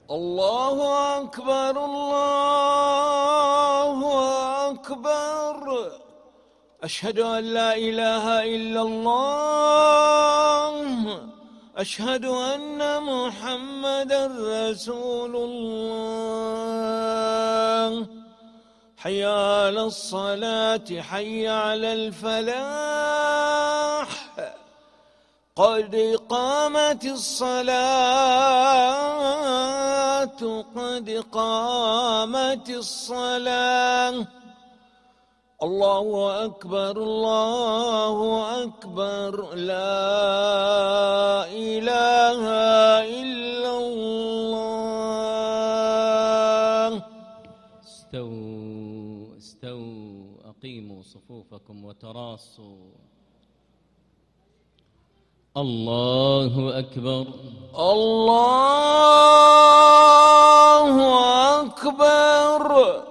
الله أكبر الله أكبر. أشهد أن لا إله إلا الله. أشهد أن محمدًا رسول الله. حي على الصلاة حي على الفلاح. قد قامت الصلاة قد قامت الصلاة. الله أكبر الله أكبر. لا إله إلا الله. استووا أقيموا صفوفكم وتراصوا. الله أكبر الله أكبر.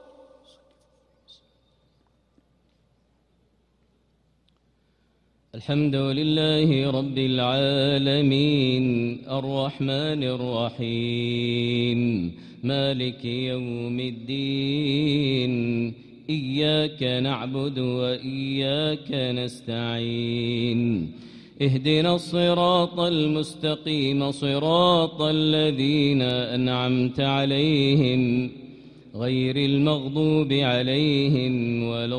الحمد لله رب العالمين الرحمن الرحيم مالك يوم الدين. إياك نعبد وإياك نستعين. اهدنا الصراط المستقيم صراط الذين أنعمت عليهم غير المغضوب عليهم ولا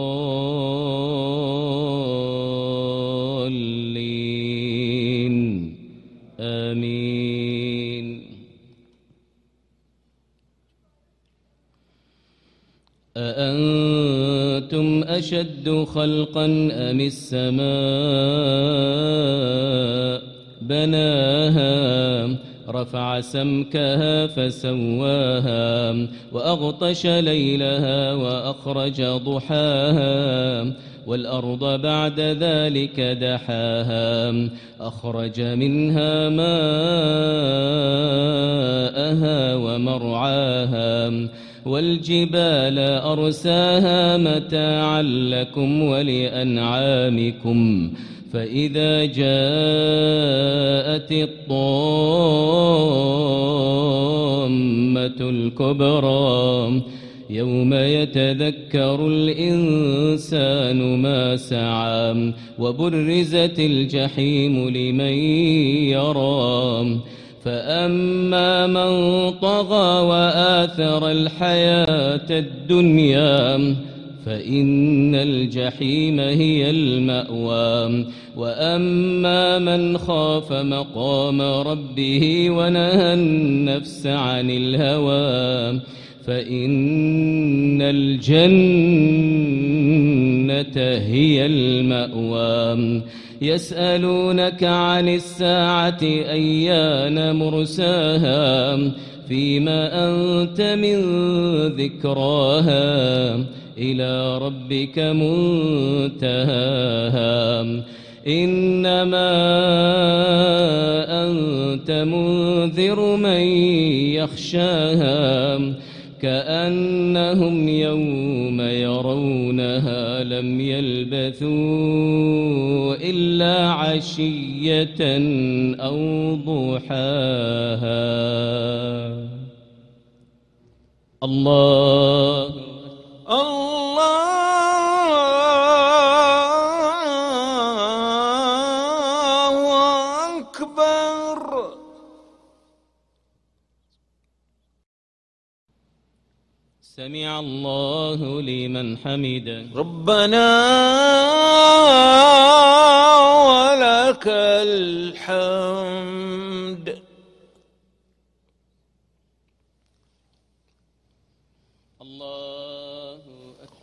الضالين. آمين. أأنتم أشد خلقا أم السماء بناها رفع سمكها فسواها وأغطش ليلها وأخرج ضحاها والأرض بعد ذلك دحاها أخرج منها ماءها ومرعاها والجبال أرساها متاعا لكم ولأنعامكم. فإذا جاءت الطامة الكبرى يوم يتذكر الإنسان ما سعى وبرزت الجحيم لمن يرى. فأما من طغى وآثر الحياة الدنيا فإن الجحيم هي المأوى. وأما من خاف مقام ربه ونهى النفس عن الهوى فإن الجنة هي المأوى. يسألونك عن الساعة أيان مرساها فيما أنت من ذكراها إلى ربك منتهاها. إنما أنت منذر من يخشاها كأنهم يوم يرونها لم يلبثوا إلا عشية أو ضحاها. الله أكبر. سمع الله لمن حمده. ربنا ولك الحمد. الله أكبر.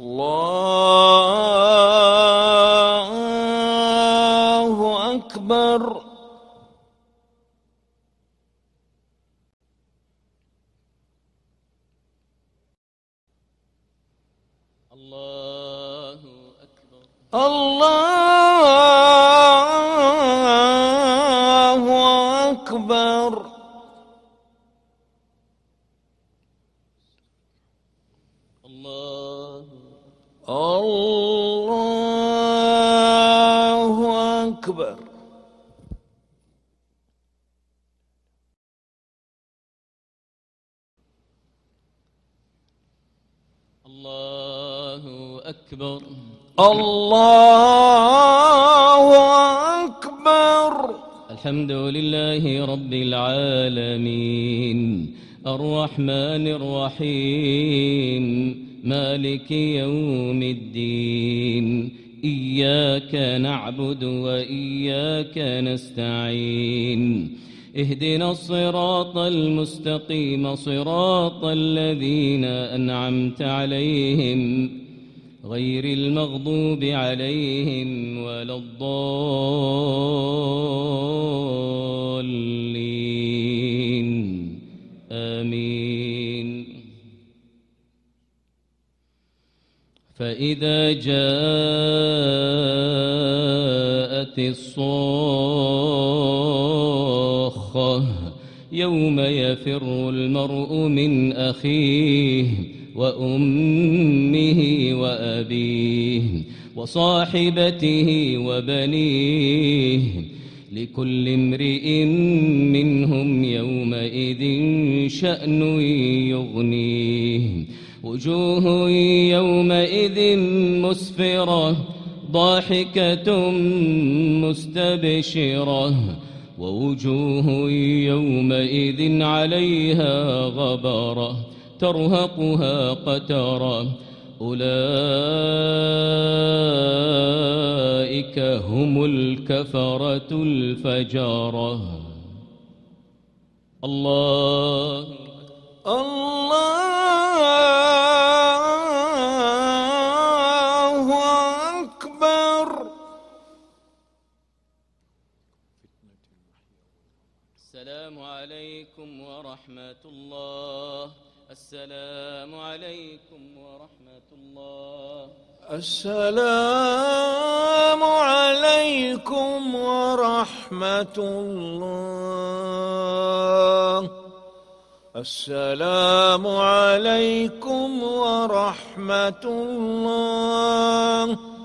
الله أكبر. الله أكبر. الله أكبر. الله أكبر. الله أكبر. الله أكبر. الحمد لله رب العالمين الرحمن الرحيم مالك يوم الدين إياك نعبد وإياك نستعين اهدنا الصراط المستقيم صراط الذين أنعمت عليهم غير المغضوب عليهم ولا الضالين آمين. فإذا جاءت الصاخة يوم يفر المرء من أخيه وأمه وأبيه وصاحبته وبنيه لكل امرئ منهم يومئذ شأن يغنيه وجوه يومئذ مسفرة ضاحكة مستبشرة ووجوه يومئذ عليها غبرة ترهقها قترة أولئك هم الكفرة الفجرة. الله أكبر. السلام عليكم ورحمة الله. السلام عليكم ورحمة الله. السلام عليكم ورحمة الله. السلام عليكم ورحمة الله.